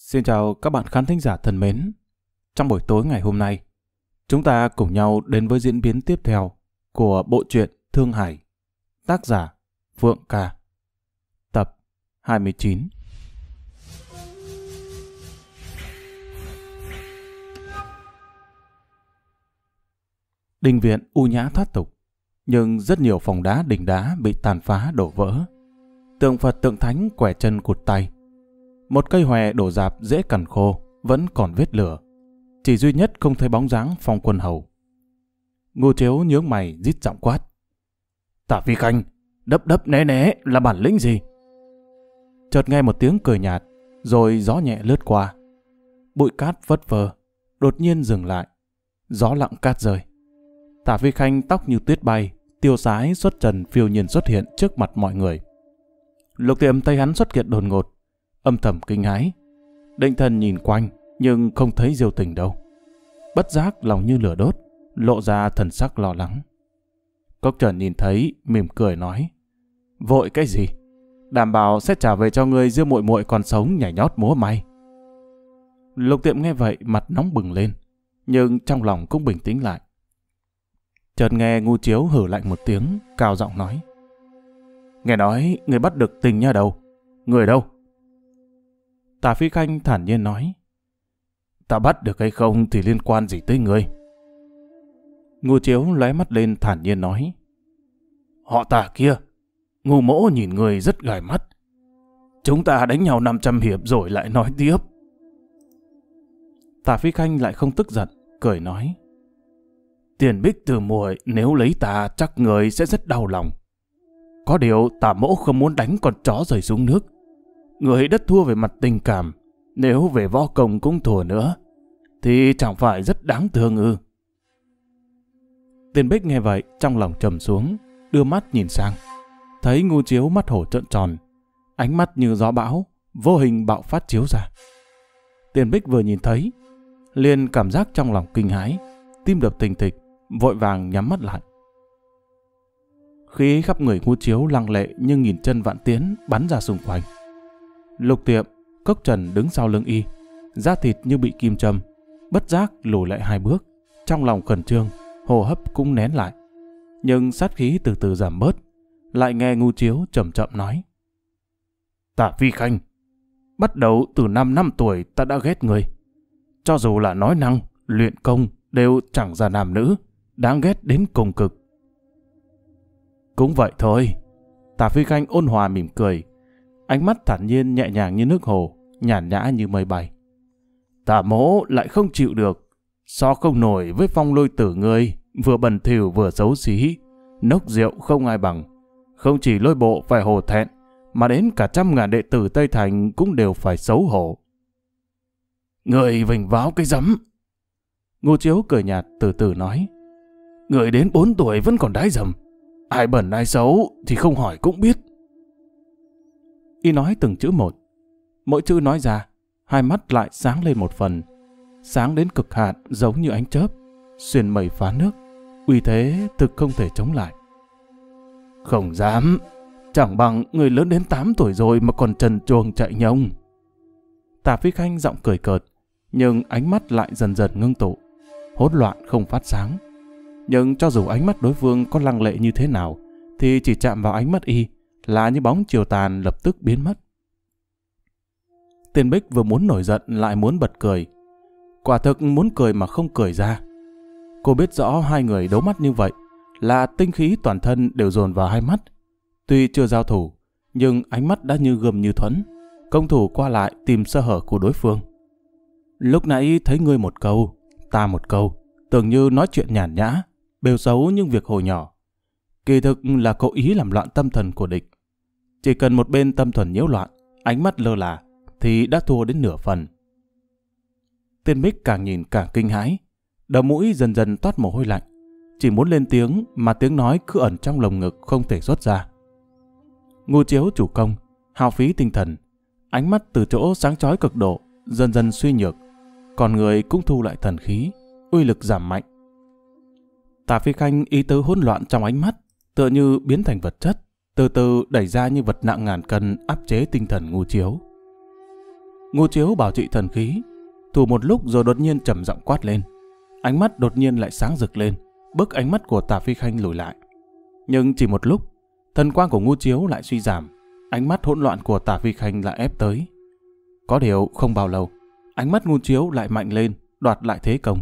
Xin chào các bạn khán thính giả thân mến. Trong buổi tối ngày hôm nay, chúng ta cùng nhau đến với diễn biến tiếp theo của bộ truyện Thương Hải, tác giả Phượng Ca, tập 29. Đình viện u nhã thoát tục, nhưng rất nhiều phòng đá đình đá bị tàn phá đổ vỡ. Tượng Phật tượng thánh quẻ chân cụt tay. Một cây hòe đổ rạp dễ cằn khô, vẫn còn vết lửa. Chỉ duy nhất không thấy bóng dáng Phong Quân Hầu. Ngô Chiếu nhướng mày rít giọng quát: "Tả Phi Khanh, đấp đấp né né là bản lĩnh gì?" Chợt nghe một tiếng cười nhạt, rồi gió nhẹ lướt qua. Bụi cát phất phơ, đột nhiên dừng lại. Gió lặng cát rơi. Tả Phi Khanh tóc như tuyết bay, tiêu sái xuất trần phiêu nhiên xuất hiện trước mặt mọi người. Lục Tiệm thấy hắn xuất hiện đột ngột, âm thầm kinh hãi, định thần nhìn quanh nhưng không thấy Diêu Tình đâu. Bất giác lòng như lửa đốt, lộ ra thần sắc lo lắng. Cốc Trần nhìn thấy, mỉm cười nói: "Vội cái gì? Đảm bảo sẽ trả về cho ngươi Diêu muội muội còn sống nhảy nhót múa may." Lục Tiệm nghe vậy mặt nóng bừng lên, nhưng trong lòng cũng bình tĩnh lại. Chợt nghe Ngô Chiếu hử lạnh một tiếng, cao giọng nói: "Nghe nói người bắt được Tình Nha Đầu, người đâu?" Tả Phi Khanh thản nhiên nói: "Ta bắt được hay không thì liên quan gì tới ngươi?" Ngô Chiếu lóe mắt lên thản nhiên nói: "Họ Tả kia, Ngô mỗ nhìn người rất gài mắt. Chúng ta đánh nhau 500 hiệp rồi lại nói tiếp." Tả Phi Khanh lại không tức giận, cười nói: "Tiền bích từ muội nếu lấy ta chắc người sẽ rất đau lòng. Có điều Tả mỗ không muốn đánh con chó rơi xuống nước. Người đất thua về mặt tình cảm, nếu về võ công cũng thua nữa, thì chẳng phải rất đáng thương ư?" Tiền Bích nghe vậy trong lòng trầm xuống, đưa mắt nhìn sang, thấy Ngô Chiếu mắt hổ trợn tròn, ánh mắt như gió bão, vô hình bạo phát chiếu ra. Tiền Bích vừa nhìn thấy, liền cảm giác trong lòng kinh hãi, tim đập thình thịch, vội vàng nhắm mắt lại. Khí khắp người Ngô Chiếu lăng lệ như nghìn chân vạn tiến bắn ra xung quanh. Lục Tiệm, Cốc Trần đứng sau lưng y, da thịt như bị kim châm, bất giác lùi lại 2 bước, trong lòng khẩn trương, hô hấp cũng nén lại. Nhưng sát khí từ từ giảm bớt, lại nghe Ngô Chiếu chậm chậm nói: "Tả Phi Khanh, bắt đầu từ 5 năm tuổi ta đã ghét người. Cho dù là nói năng, luyện công đều chẳng ra nam nữ, đáng ghét đến cùng cực." "Cũng vậy thôi." Tả Phi Khanh ôn hòa mỉm cười, ánh mắt thản nhiên nhẹ nhàng như nước hồ, nhàn nhã như mây bay. "Tả mỗ lại không chịu được, so không nổi với Phong Lôi Tử ngươi, vừa bẩn thỉu vừa xấu xí, nốc rượu không ai bằng. Không chỉ Lôi Bộ phải hổ thẹn, mà đến cả 100.000 đệ tử Tây Thành cũng đều phải xấu hổ." "Người vênh váo cái rắm." Ngô Chiếu cười nhạt từ từ nói: "Người đến 4 tuổi vẫn còn đái dầm, ai bẩn ai xấu thì không hỏi cũng biết." Y nói từng chữ một, mỗi chữ nói ra, hai mắt lại sáng lên một phần, sáng đến cực hạn giống như ánh chớp, xuyên mây phá nước, uy thế thực không thể chống lại. "Không dám, chẳng bằng người lớn đến 8 tuổi rồi mà còn trần truồng chạy nhông." Tả Phi Khanh giọng cười cợt, nhưng ánh mắt lại dần dần ngưng tụ, hỗn loạn không phát sáng. Nhưng cho dù ánh mắt đối phương có lăng lệ như thế nào, thì chỉ chạm vào ánh mắt y là như bóng chiều tàn lập tức biến mất. Tiền Bích vừa muốn nổi giận lại muốn bật cười. Quả thực muốn cười mà không cười ra. Cô biết rõ hai người đấu mắt như vậy là tinh khí toàn thân đều dồn vào hai mắt. Tuy chưa giao thủ, nhưng ánh mắt đã như gươm như thuẫn, công thủ qua lại tìm sơ hở của đối phương. Lúc nãy thấy ngươi một câu, ta một câu, tưởng như nói chuyện nhàn nhã, bêu xấu những việc hồi nhỏ. Kỳ thực là cố ý làm loạn tâm thần của địch. Chỉ cần một bên tâm thần nhiễu loạn, ánh mắt lơ là, thì đã thua đến nửa phần. Tiên Bích càng nhìn càng kinh hãi, đầu mũi dần dần toát mồ hôi lạnh, chỉ muốn lên tiếng mà tiếng nói cứ ẩn trong lồng ngực không thể xuất ra. Ngô Chiếu chủ công, hao phí tinh thần, ánh mắt từ chỗ sáng chói cực độ dần dần suy nhược, còn người cũng thu lại thần khí, uy lực giảm mạnh. Tả Phi Khanh ý tứ hỗn loạn trong ánh mắt, tựa như biến thành vật chất, từ từ đẩy ra như vật nặng ngàn cân áp chế tinh thần Ngô Chiếu. Ngô Chiếu bảo trị thần khí, thủ một lúc rồi đột nhiên trầm giọng quát lên. Ánh mắt đột nhiên lại sáng rực lên, bức ánh mắt của Tả Phi Khanh lùi lại. Nhưng chỉ một lúc, thần quang của Ngô Chiếu lại suy giảm, ánh mắt hỗn loạn của Tả Phi Khanh lại ép tới. Có điều không bao lâu, ánh mắt Ngô Chiếu lại mạnh lên, đoạt lại thế công.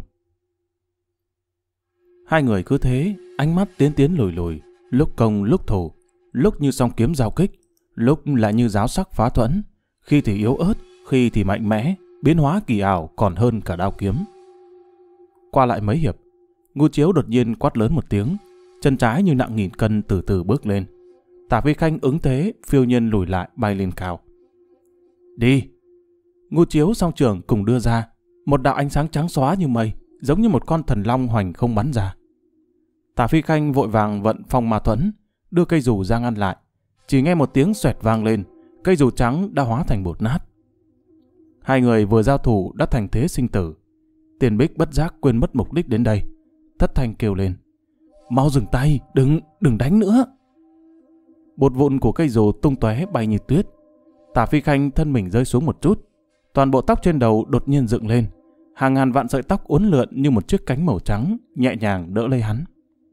Hai người cứ thế, ánh mắt tiến lùi lùi, lúc công lúc thủ, lúc như song kiếm giao kích, lúc lại như giáo sắc phá thuẫn, khi thì yếu ớt, khi thì mạnh mẽ, biến hóa kỳ ảo còn hơn cả đao kiếm. Qua lại mấy hiệp, Ngô Chiếu đột nhiên quát lớn một tiếng, chân trái như nặng 1000 cân từ từ bước lên. Tả Phi Khanh ứng thế, phiêu nhiên lùi lại bay lên cao. Đi! Ngô Chiếu song trường cùng đưa ra, một đạo ánh sáng trắng xóa như mây, giống như một con thần long hoành không bắn ra. Tả Phi Khanh vội vàng vận phong ma thuẫn, đưa cây dù ra ngăn lại. Chỉ nghe một tiếng xoẹt vang lên, cây dù trắng đã hóa thành bột nát. Hai người vừa giao thủ đã thành thế sinh tử. Tiền Bích bất giác quên mất mục đích đến đây, thất thanh kêu lên: Mau dừng tay, đừng đánh nữa! Bột vụn của cây dù tung tóe bay như tuyết. Tả Phi Khanh thân mình rơi xuống một chút, toàn bộ tóc trên đầu đột nhiên dựng lên, hàng ngàn vạn sợi tóc uốn lượn như một chiếc cánh màu trắng nhẹ nhàng đỡ lấy hắn.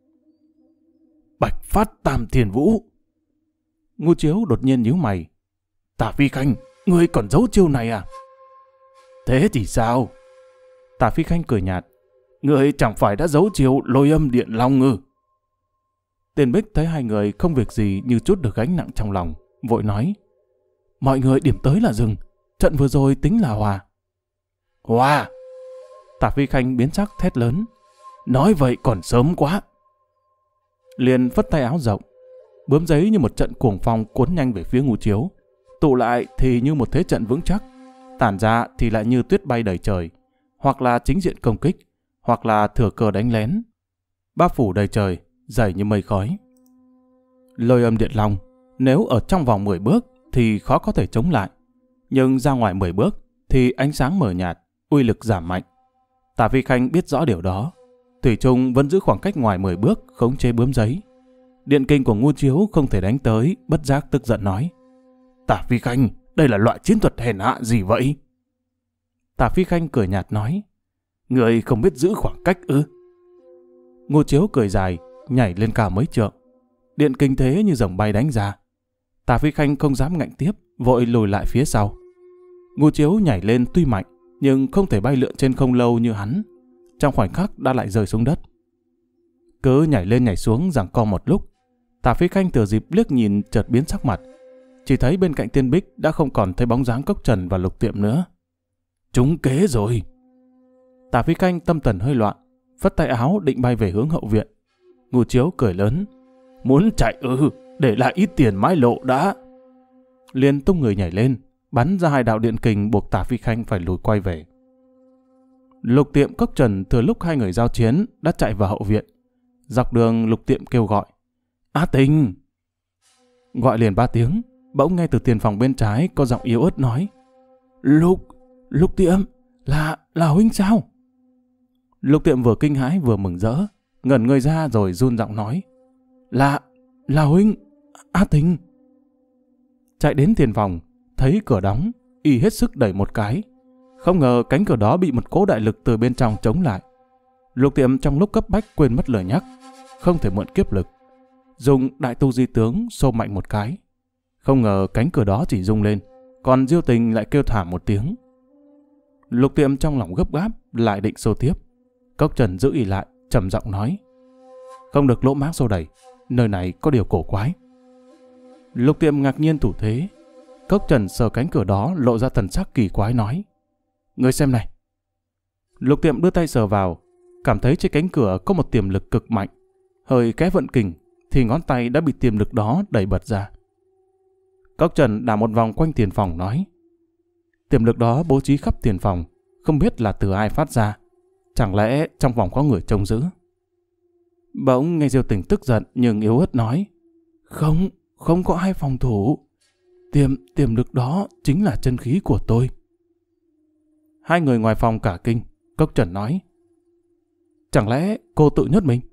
Bạch Phát Tam Thiền Vũ! Ngô Chiếu đột nhiên nhíu mày. Tả Phi Khanh, ngươi còn giấu chiêu này à? Thế thì sao? Tả Phi Khanh cười nhạt. Ngươi chẳng phải đã giấu chiêu Lôi Âm Điện Long ư? Tiền Bích thấy hai người không việc gì như chút được gánh nặng trong lòng, vội nói: Mọi người điểm tới là dừng, trận vừa rồi tính là hòa. Hòa! Tả Phi Khanh biến sắc thét lớn. Nói vậy còn sớm quá. Liền phất tay áo rộng, bướm giấy như một trận cuồng phong cuốn nhanh về phía Ngô Chiếu, tụ lại thì như một thế trận vững chắc, tản ra thì lại như tuyết bay đầy trời, hoặc là chính diện công kích, hoặc là thừa cơ đánh lén. Bao phủ đầy trời, dày như mây khói. Lôi Âm Điện Long, nếu ở trong vòng 10 bước thì khó có thể chống lại, nhưng ra ngoài 10 bước thì ánh sáng mờ nhạt, uy lực giảm mạnh. Tả Phi Khanh biết rõ điều đó, thủy chung vẫn giữ khoảng cách ngoài 10 bước khống chế bướm giấy. Điện kinh của Ngô Chiếu không thể đánh tới, bất giác tức giận nói: Tả Phi Khanh, đây là loại chiến thuật hèn hạ gì vậy? Tả Phi Khanh cười nhạt nói: Người không biết giữ khoảng cách ư? Ngô Chiếu cười dài, nhảy lên cao mấy trượng. Điện kinh thế như rồng bay đánh ra. Tả Phi Khanh không dám ngạnh tiếp, vội lùi lại phía sau. Ngô Chiếu nhảy lên tuy mạnh, nhưng không thể bay lượn trên không lâu như hắn. Trong khoảnh khắc đã lại rơi xuống đất. Cứ nhảy lên nhảy xuống giằng co một lúc, Tả Phi Khanh thừa dịp liếc nhìn chợt biến sắc mặt. Chỉ thấy bên cạnh Tiên Bích đã không còn thấy bóng dáng Cốc Trần và Lục Tiệm nữa. Trúng kế rồi! Tả Phi Khanh tâm thần hơi loạn, phất tay áo định bay về hướng hậu viện. Ngô Chiếu cười lớn: Muốn chạy ư? Để lại ít tiền mãi lộ đã! Liền tung người nhảy lên, bắn ra 2 đạo điện kình buộc Tả Phi Khanh phải lùi quay về. Lục Tiệm, Cốc Trần thừa lúc hai người giao chiến đã chạy vào hậu viện. Dọc đường Lục Tiệm kêu gọi: Á Tình! Gọi liền 3 tiếng, bỗng nghe từ tiền phòng bên trái có giọng yếu ớt nói: Lục Tiệm, là huynh sao? Lục Tiệm vừa kinh hãi vừa mừng rỡ, ngẩn người ra rồi run giọng nói: Là huynh, Á Tình! Chạy đến tiền phòng, thấy cửa đóng, y hết sức đẩy một cái. Không ngờ cánh cửa đó bị một cỗ đại lực từ bên trong chống lại. Lục Tiệm trong lúc cấp bách quên mất lời nhắc, không thể mượn kiếp lực, dùng đại tu di tướng xô mạnh một cái. Không ngờ cánh cửa đó chỉ rung lên, còn Diêu Tình lại kêu thảm một tiếng. Lục Tiệm trong lòng gấp gáp, lại định xô tiếp. Cốc Trần giữ ỉ lại, trầm giọng nói: Không được lỗ mãng xô đẩy, nơi này có điều cổ quái. Lục Tiệm ngạc nhiên thủ thế. Cốc Trần sờ cánh cửa đó lộ ra thần sắc kỳ quái nói: Ngươi xem này. Lục Tiệm đưa tay sờ vào, cảm thấy trên cánh cửa có một tiềm lực cực mạnh. Hơi cái vận kình thì ngón tay đã bị tiềm lực đó đẩy bật ra. Cốc Trần đảo một vòng quanh tiền phòng nói: Tiềm lực đó bố trí khắp tiền phòng, không biết là từ ai phát ra. Chẳng lẽ trong phòng có người trông giữ? Bỗng nghe Diêu Tình tức giận nhưng yếu ớt nói: Không có ai phòng thủ. Tiềm lực đó chính là chân khí của tôi. Hai người ngoài phòng cả kinh. Cốc Trần nói: Chẳng lẽ cô tự nhốt mình?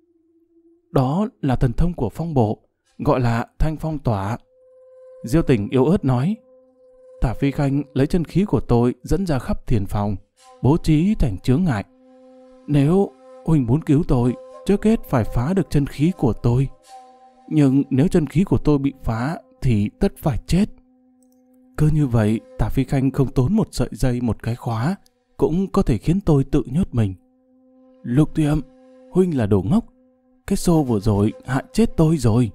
Đó là thần thông của phong bộ, gọi là thanh phong tỏa. Diêu Tình yếu ớt nói: Tả Phi Khanh lấy chân khí của tôi dẫn ra khắp thiền phòng, bố trí thành chướng ngại. Nếu huynh muốn cứu tôi, trước hết phải phá được chân khí của tôi. Nhưng nếu chân khí của tôi bị phá thì tất phải chết. Cứ như vậy, Tả Phi Khanh không tốn một sợi dây một cái khóa, cũng có thể khiến tôi tự nhốt mình. Lục Tiệm, huynh là đồ ngốc. Cái xô vừa rồi hại chết tôi rồi.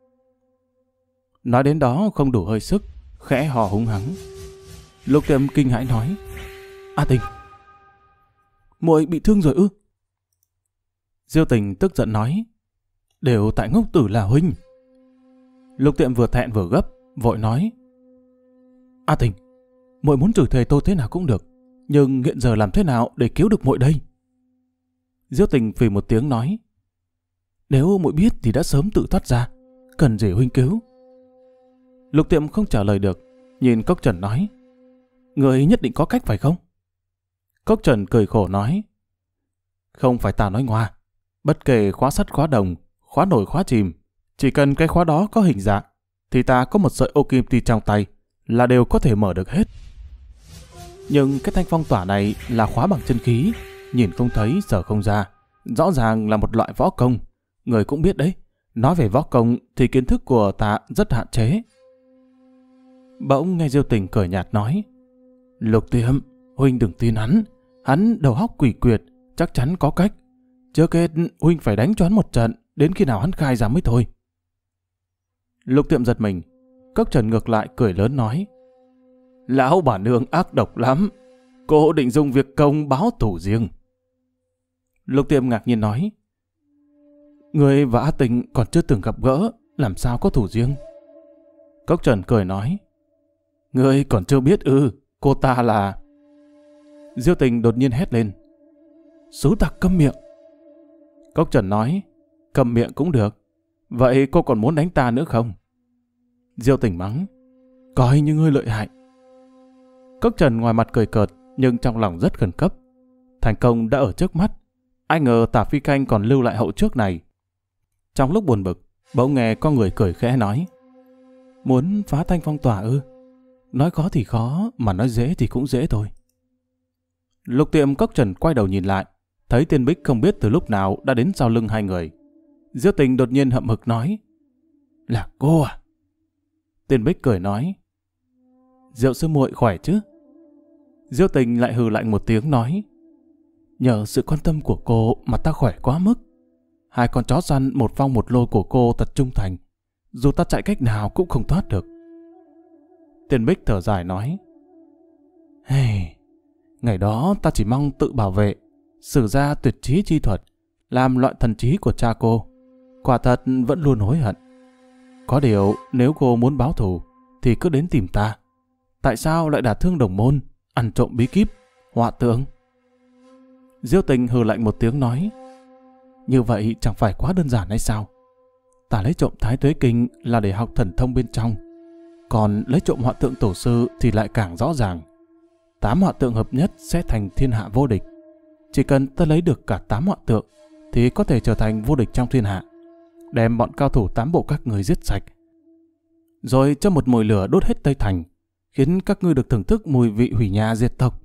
Nói đến đó không đủ hơi sức, khẽ hò hung hắng. Lục Tiệm kinh hãi nói: A Tình, muội bị thương rồi ư? Diêu Tình tức giận nói: đều tại ngốc tử là huynh. Lục Tiệm vừa thẹn vừa gấp, vội nói: A Tình, muội muốn chửi thề tôi thế nào cũng được, nhưng hiện giờ làm thế nào để cứu được muội đây? Diêu Tình phì một tiếng nói: nếu muội biết thì đã sớm tự thoát ra, cần gì huynh cứu? Lục Tiệm không trả lời được, nhìn Cốc Trần nói: người nhất định có cách phải không? Cốc Trần cười khổ nói: không phải ta nói ngoa, bất kể khóa sắt khóa đồng, khóa nổi khóa chìm, chỉ cần cái khóa đó có hình dạng, thì ta có một sợi ô kim ti trong tay là đều có thể mở được hết. Nhưng cái thanh phong tỏa này là khóa bằng chân khí, nhìn không thấy sở không ra, rõ ràng là một loại võ công. Người cũng biết đấy, nói về võ công thì kiến thức của ta rất hạn chế. Bỗng nghe Diêu Tình cười nhạt nói: Lục Tiệm, huynh đừng tin hắn đầu óc quỷ quyệt, chắc chắn có cách. Trước hết huynh phải đánh cho hắn một trận, đến khi nào hắn khai ra mới thôi. Lục Tiệm giật mình. Cốc Trần ngược lại cười lớn nói: lão bà nương ác độc lắm, cô định dùng việc công báo thù riêng. Lục Tiệm ngạc nhiên nói: người và A Tình còn chưa từng gặp gỡ, làm sao có thù riêng? Cốc Trần cười nói: người còn chưa biết ư? Cô ta là... Diêu Tình đột nhiên hét lên: Sú tặc câm miệng! Cốc Trần nói: câm miệng cũng được. Vậy cô còn muốn đánh ta nữa không? Diêu Tình mắng: coi như ngươi lợi hại. Cốc Trần ngoài mặt cười cợt, nhưng trong lòng rất khẩn cấp. Thành công đã ở trước mắt, ai ngờ Tả Phi Khanh còn lưu lại hậu trước này. Trong lúc buồn bực, bỗng nghe có người cười khẽ nói: muốn phá thanh phong tỏa ư? Nói khó thì khó, mà nói dễ thì cũng dễ thôi. Lục Tiệm Cốc Trần quay đầu nhìn lại, thấy Tiên Bích không biết từ lúc nào đã đến sau lưng hai người. Diêu Tình đột nhiên hậm hực nói: là cô à? Tiên Bích cười nói: Diệu sư muội khỏe chứ? Diêu Tình lại hừ lạnh một tiếng nói: nhờ sự quan tâm của cô mà ta khỏe quá mức. Hai con chó săn một phong một lôi của cô thật trung thành, dù ta chạy cách nào cũng không thoát được. Tiên Bích thở dài nói: hey, ngày đó ta chỉ mong tự bảo vệ, sử ra tuyệt trí chi thuật, làm loại thần trí của cha cô. Quả thật vẫn luôn hối hận. Có điều nếu cô muốn báo thù thì cứ đến tìm ta. Tại sao lại đả thương đồng môn, ăn trộm bí kíp, họa tượng? Diêu Tình hừ lạnh một tiếng nói: như vậy chẳng phải quá đơn giản hay sao? Ta lấy trộm Thái Tuế Kinh là để học thần thông bên trong, còn lấy trộm họa tượng tổ sư thì lại càng rõ ràng. 8 họa tượng hợp nhất sẽ thành thiên hạ vô địch. Chỉ cần ta lấy được cả 8 họa tượng thì có thể trở thành vô địch trong thiên hạ, đem bọn cao thủ 8 bộ các người giết sạch, rồi cho một mồi lửa đốt hết Tây Thành, khiến các ngươi được thưởng thức mùi vị hủy nhà diệt tộc.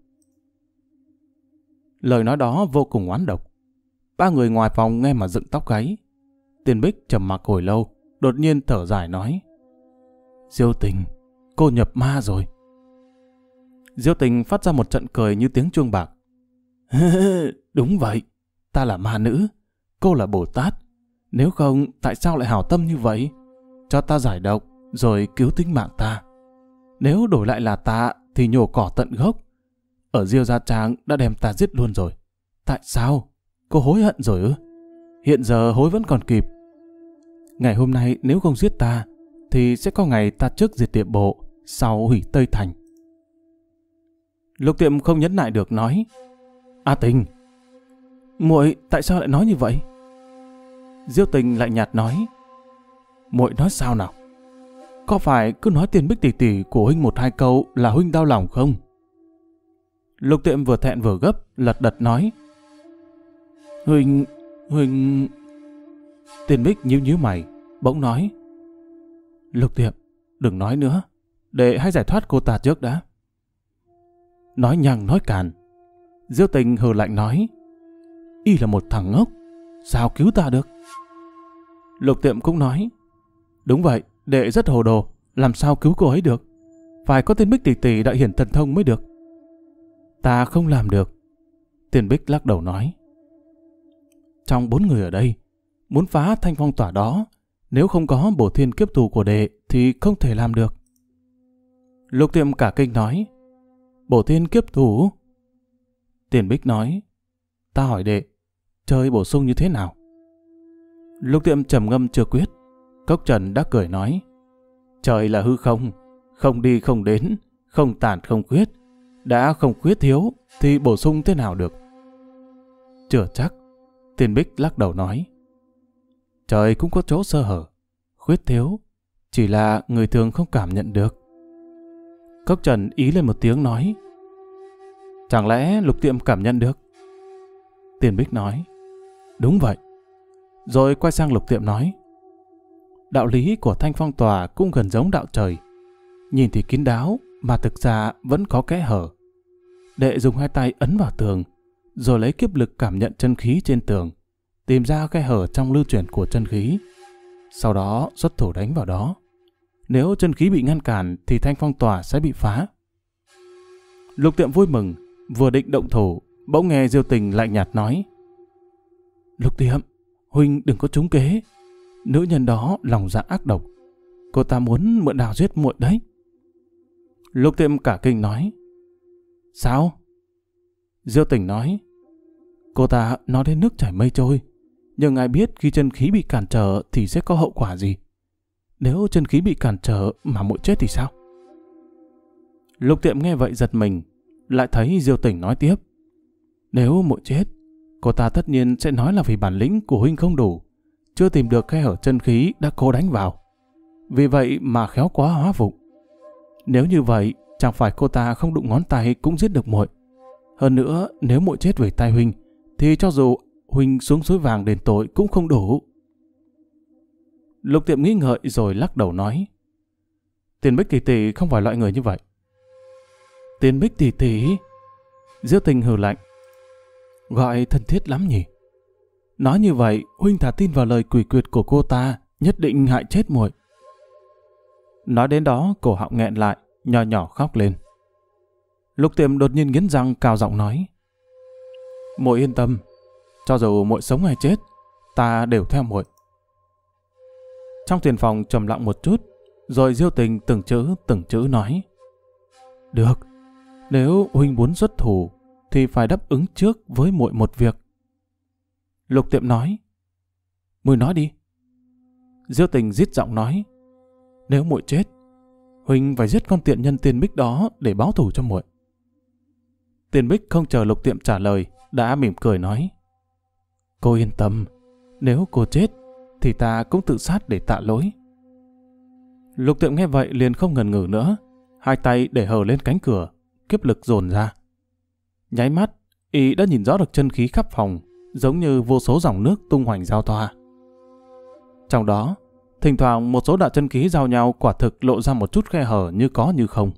Lời nói đó vô cùng oán độc. Ba người ngoài phòng nghe mà dựng tóc gáy. Tiên Bích trầm mặc hồi lâu, đột nhiên thở dài nói: Diêu Tình, cô nhập ma rồi. Diêu Tình phát ra một trận cười như tiếng chuông bạc. Đúng vậy, ta là ma nữ, cô là Bồ Tát. Nếu không, tại sao lại hảo tâm như vậy? Cho ta giải độc, rồi cứu tính mạng ta. Nếu đổi lại là ta, thì nhổ cỏ tận gốc. Ở Diêu Gia Trang đã đem ta giết luôn rồi. Tại sao? Cô hối hận rồi ư? Hiện giờ hối vẫn còn kịp. Ngày hôm nay nếu không giết ta, thì sẽ có ngày ta trước diệt Tiệm Bộ, sau hủy Tây Thành. Lục Tiệm không nhẫn nại được nói: A Tình, muội tại sao lại nói như vậy? Diêu Tình lại nhạt nói: muội nói sao nào? Có phải cứ nói Tiên Bích tỷ tỷ của huynh một hai câu là huynh đau lòng không? Lục Tiệm vừa thẹn vừa gấp, lật đật nói: Huynh... Tiên Bích nhíu nhíu mày, bỗng nói: Lục Tiệm, đừng nói nữa. Đệ hãy giải thoát cô ta trước đã. Nói nhăng nói càn, Diêu Tình hừ lạnh nói, y là một thằng ngốc, sao cứu ta được? Lục Tiệm cũng nói, đúng vậy, đệ rất hồ đồ, làm sao cứu cô ấy được? Phải có tên Bích tỷ tỷ đại hiển thần thông mới được. Ta không làm được. Tiền Bích lắc đầu nói, trong 4 người ở đây, muốn phá thanh phong tỏa đó, nếu không có bổ thiên kiếp tù của đệ thì không thể làm được. Lục Tiệm cả kinh nói, bổ thiên kiếp tù? Tiền Bích nói, ta hỏi đệ, chơi bổ sung như thế nào? Lục Tiệm trầm ngâm chưa quyết. Cốc Trần đã cười nói, trời là hư không, không đi không đến, không tản không quyết. Đã không quyết thiếu thì bổ sung thế nào được? Chưa chắc. Tiền Bích lắc đầu nói, trời cũng có chỗ sơ hở, khuyết thiếu, chỉ là người thường không cảm nhận được. Cốc Trần ý lên một tiếng nói, chẳng lẽ Lục Tiệm cảm nhận được? Tiền Bích nói, đúng vậy. Rồi quay sang Lục Tiệm nói, đạo lý của thanh phong tòa cũng gần giống đạo trời. Nhìn thì kín đáo, mà thực ra vẫn có kẽ hở. Đệ dùng 2 tay ấn vào tường, rồi lấy kiếp lực cảm nhận chân khí trên tường, tìm ra kẽ hở trong lưu chuyển của chân khí. Sau đó xuất thủ đánh vào đó. Nếu chân khí bị ngăn cản thì thanh phong tỏa sẽ bị phá. Lục Tiệm vui mừng, vừa định động thủ, bỗng nghe Diêu Tình lạnh nhạt nói, Lục Tiệm, huynh đừng có trúng kế. Nữ nhân đó lòng dạ ác độc, cô ta muốn mượn đao giết muội đấy. Lục Tiệm cả kinh nói, sao? Diêu Tình nói, cô ta nói đến nước chảy mây trôi, nhưng ai biết khi chân khí bị cản trở thì sẽ có hậu quả gì? Nếu chân khí bị cản trở mà muội chết thì sao? Lục Tiệm nghe vậy giật mình, lại thấy Diêu Tình nói tiếp, nếu muội chết, cô ta tất nhiên sẽ nói là vì bản lĩnh của huynh không đủ, chưa tìm được khe hở chân khí đã cố đánh vào, vì vậy mà khéo quá hóa vụng. Nếu như vậy, chẳng phải cô ta không đụng ngón tay cũng giết được muội. Hơn nữa, nếu muội chết về tay huynh, thì cho dù huynh xuống suối vàng đền tội cũng không đủ. Lục Tiệm nghĩ ngợi rồi lắc đầu nói, Tiền Bích tỷ tỷ không phải loại người như vậy. Tiền Bích tỷ tỷ? Diêu Tình hừ lạnh, gọi thân thiết lắm nhỉ? Nói như vậy, huynh thà tin vào lời quỷ quyệt của cô ta, nhất định hại chết muội. Nói đến đó, cổ họng nghẹn lại, nhỏ nhỏ khóc lên. Lục Tiệm đột nhiên nghiến răng cao giọng nói, muội yên tâm, cho dù muội sống hay chết, ta đều theo muội. Trong tiền phòng trầm lặng một chút, rồi Diêu Tình từng chữ nói, được, nếu huynh muốn xuất thủ thì phải đáp ứng trước với muội một việc. Lục Tiệm nói, muội nói đi. Diêu Tình rít giọng nói, nếu muội chết, huynh phải giết con tiện nhân Tiền Bích đó để báo thù cho muội. Tiền Bích không chờ Lục Tiệm trả lời, đã mỉm cười nói, cô yên tâm, nếu cô chết thì ta cũng tự sát để tạ lỗi. Lục Tiệm nghe vậy liền không ngần ngừ nữa, 2 tay để hờ lên cánh cửa, kiếp lực dồn ra. Nháy mắt, y đã nhìn rõ được chân khí khắp phòng, giống như vô số dòng nước tung hoành giao thoa. Trong đó, thỉnh thoảng một số đạo chân khí giao nhau quả thực lộ ra một chút khe hở như có như không.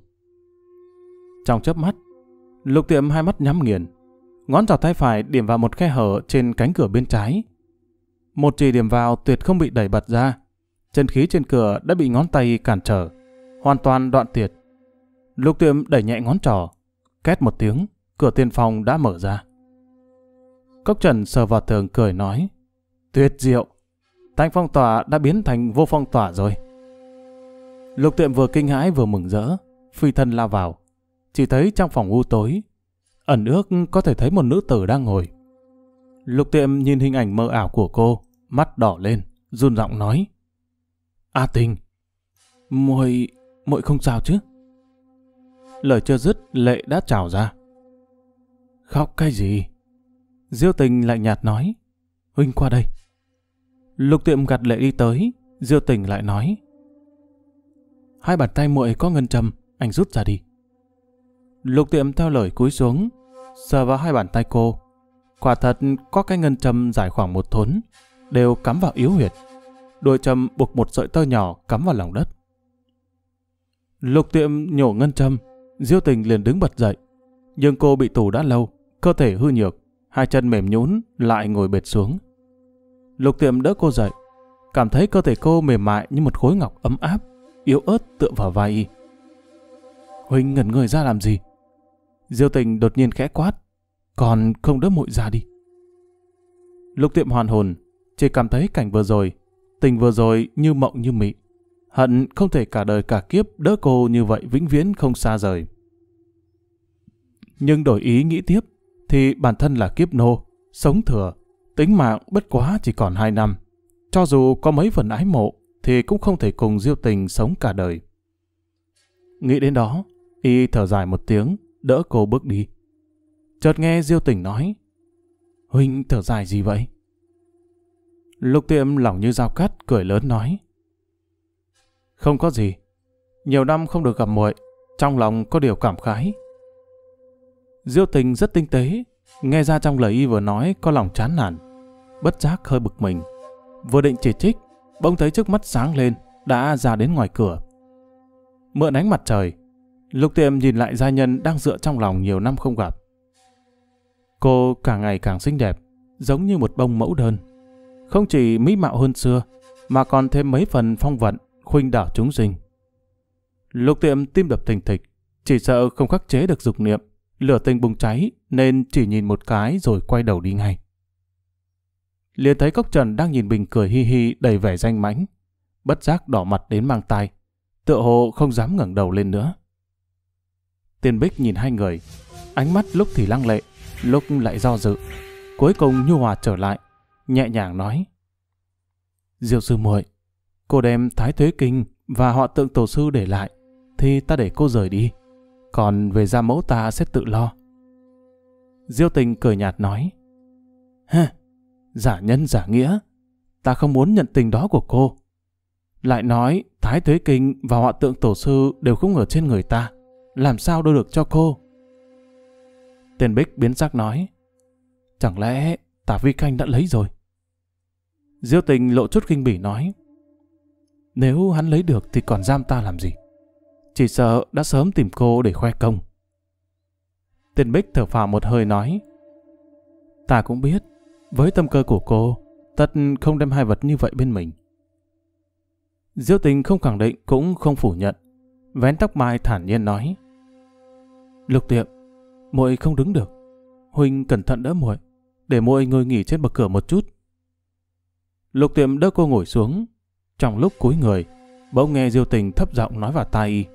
Trong chớp mắt, Lục Tiệm 2 mắt nhắm nghiền, ngón trỏ tay phải điểm vào một khe hở trên cánh cửa bên trái. Một chỉ điểm vào tuyệt không bị đẩy bật ra, chân khí trên cửa đã bị ngón tay cản trở, hoàn toàn đoạn tuyệt. Lục Tiệm đẩy nhẹ ngón trỏ, két một tiếng, cửa tiền phòng đã mở ra. Cốc Trần sờ vào tường cười nói, tuyệt diệu, thanh phong tỏa đã biến thành vô phong tỏa rồi. Lục Tiệm vừa kinh hãi vừa mừng rỡ, phi thân lao vào, chỉ thấy trong phòng u tối, ẩn ước có thể thấy một nữ tử đang ngồi. Lục Tiệm nhìn hình ảnh mơ ảo của cô, mắt đỏ lên, run giọng nói, A Tình, muội không sao chứ? Lời chưa dứt, lệ đã trào ra. Khóc cái gì? Diêu Tình lạnh nhạt nói, huynh qua đây. Lục Tiệm gạt lệ đi tới, Diêu Tình lại nói, 2 bàn tay muội có ngân châm, anh rút ra đi. Lục Tiệm theo lời cúi xuống, sờ vào 2 bàn tay cô. Quả thật có cái ngân châm dài khoảng 1 thốn, đều cắm vào yếu huyệt. Đuôi châm buộc một sợi tơ nhỏ cắm vào lòng đất. Lục Tiệm nhổ ngân châm, Diêu Tình liền đứng bật dậy. Nhưng cô bị tù đã lâu, cơ thể hư nhược, hai chân mềm nhũn lại ngồi bệt xuống. Lục Tiệm đỡ cô dậy, cảm thấy cơ thể cô mềm mại như một khối ngọc ấm áp, yếu ớt tựa vào vai y. Huynh ngẩn người ra làm gì? Diêu Tình đột nhiên khẽ quát, còn không đỡ muội ra đi. Lục Tiệm hoàn hồn, chỉ cảm thấy cảnh vừa rồi, tình vừa rồi như mộng như mị, hận không thể cả đời cả kiếp đỡ cô như vậy vĩnh viễn không xa rời. Nhưng đổi ý nghĩ tiếp, thì bản thân là kiếp nô, sống thừa, tính mạng bất quá chỉ còn 2 năm. Cho dù có mấy phần ái mộ, thì cũng không thể cùng Diêu Tình sống cả đời. Nghĩ đến đó, y thở dài một tiếng, đỡ cô bước đi. Chợt nghe Diêu Tình nói, huynh thở dài gì vậy? Lục Tiệm lòng như dao cắt, cười lớn nói, không có gì, nhiều năm không được gặp muội, trong lòng có điều cảm khái. Diêu Tình rất tinh tế, nghe ra trong lời y vừa nói có lòng chán nản, bất giác hơi bực mình. Vừa định chỉ trích, bỗng thấy trước mắt sáng lên, đã ra đến ngoài cửa. Mượn ánh mặt trời, Lục Tiệm nhìn lại gia nhân đang dựa trong lòng nhiều năm không gặp. Cô càng ngày càng xinh đẹp, giống như một bông mẫu đơn. Không chỉ mỹ mạo hơn xưa, mà còn thêm mấy phần phong vận, khuynh đảo chúng sinh. Lục Tiệm tim đập thình thịch, chỉ sợ không khắc chế được dục niệm, lửa tình bùng cháy nên chỉ nhìn một cái rồi quay đầu đi ngay. Liền thấy Cốc Trần đang nhìn mình cười hi hi đầy vẻ danh mãnh, bất giác đỏ mặt đến mang tai, tựa hồ không dám ngẩng đầu lên nữa. Tiên Bích nhìn hai người, ánh mắt lúc thì lăng lệ, lúc lại do dự, cuối cùng nhu hòa trở lại, nhẹ nhàng nói: Diêu sư muội, cô đem Thái Tuế Kinh và Họa Tượng Tổ sư để lại, thì ta để cô rời đi, còn về gia mẫu ta sẽ tự lo. Diêu Tình cười nhạt nói: Ha, giả nhân giả nghĩa, ta không muốn nhận tình đó của cô. Lại nói Thái Tuế Kinh và Họa Tượng Tổ sư đều không ở trên người ta, làm sao đưa được cho cô? Tiên Bích biến sắc nói: Chẳng lẽ Tả Vi Khanh đã lấy rồi? Diêu Tình lộ chút khinh bỉ nói: Nếu hắn lấy được thì còn giam ta làm gì? Chỉ sợ đã sớm tìm cô để khoe công. Tiên Bích thở phào một hơi nói: Ta cũng biết, với tâm cơ của cô, tất không đem hai vật như vậy bên mình. Diêu Tình không khẳng định cũng không phủ nhận, vén tóc mai thản nhiên nói: Lục Tiệm, muội không đứng được, huynh cẩn thận đỡ muội, để muội ngồi nghỉ trên bậc cửa một chút. Lục Tiệm đỡ cô ngồi xuống, trong lúc cúi người, bỗng nghe Diêu Tình thấp giọng nói vào tai y: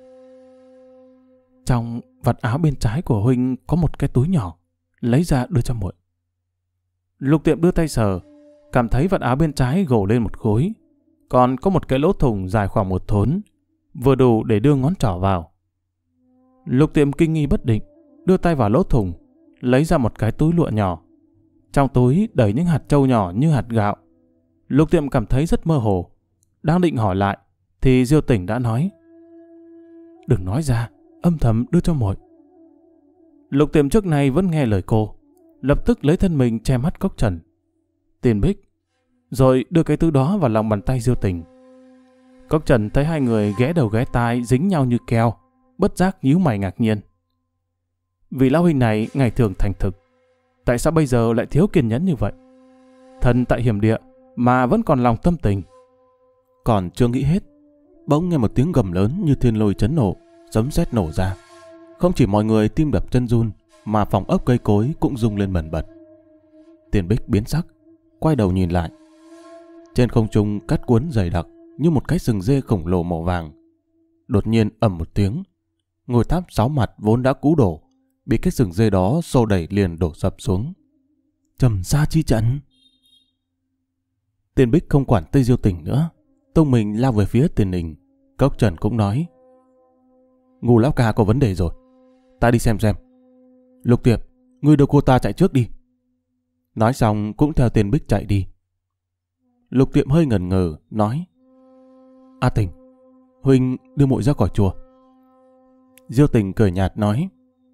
Trong vạt áo bên trái của huynh có một cái túi nhỏ, lấy ra đưa cho muội. Lục Tiệm đưa tay sờ, cảm thấy vạt áo bên trái gồ lên một khối, còn có một cái lỗ thủng dài khoảng 1 thốn, vừa đủ để đưa ngón trỏ vào. Lục Tiệm kinh nghi bất định, đưa tay vào lỗ thủng, lấy ra một cái túi lụa nhỏ. Trong túi đầy những hạt trâu nhỏ như hạt gạo. Lục Tiệm cảm thấy rất mơ hồ, đang định hỏi lại thì Diêu Tình đã nói: Đừng nói ra, âm thầm đưa cho muội. Lục Tiệm trước này vẫn nghe lời cô, lập tức lấy thân mình che mắt Cốc Trần, Tiên Bích, rồi đưa cái túi đó vào lòng bàn tay Diêu Tình. Cốc Trần thấy hai người ghé đầu ghé tai dính nhau như keo, bất giác nhíu mày ngạc nhiên. Vị lão huynh này ngày thường thành thực, tại sao bây giờ lại thiếu kiên nhẫn như vậy? Thân tại hiểm địa mà vẫn còn lòng tâm tình. Còn chưa nghĩ hết, bỗng nghe một tiếng gầm lớn như thiên lôi chấn nổ, sấm sét nổ ra. Không chỉ mọi người tim đập chân run, mà phòng ốc cây cối cũng rung lên bần bật. Tiên Bích biến sắc, quay đầu nhìn lại. Trên không trung cát cuốn dày đặc như một cái sừng dê khổng lồ màu vàng. Đột nhiên ầm một tiếng, ngôi tháp 6 mặt vốn đã cú đổ, bị cái sừng dê đó xô đẩy liền đổ sập xuống. Trầm Sa chi trận. Tiên Bích không quản tới Diêu Tình nữa, tung mình lao về phía Tiền Đình. Cốc Trần cũng nói: Ngô lão ca có vấn đề rồi, ta đi xem. Lục Tiệp, ngươi đưa cô ta chạy trước đi. Nói xong cũng theo Tiên Bích chạy đi. Lục Tiệm hơi ngần ngừ nói: A Tình, huynh đưa muội ra khỏi chùa. Diêu Tình cười nhạt nói: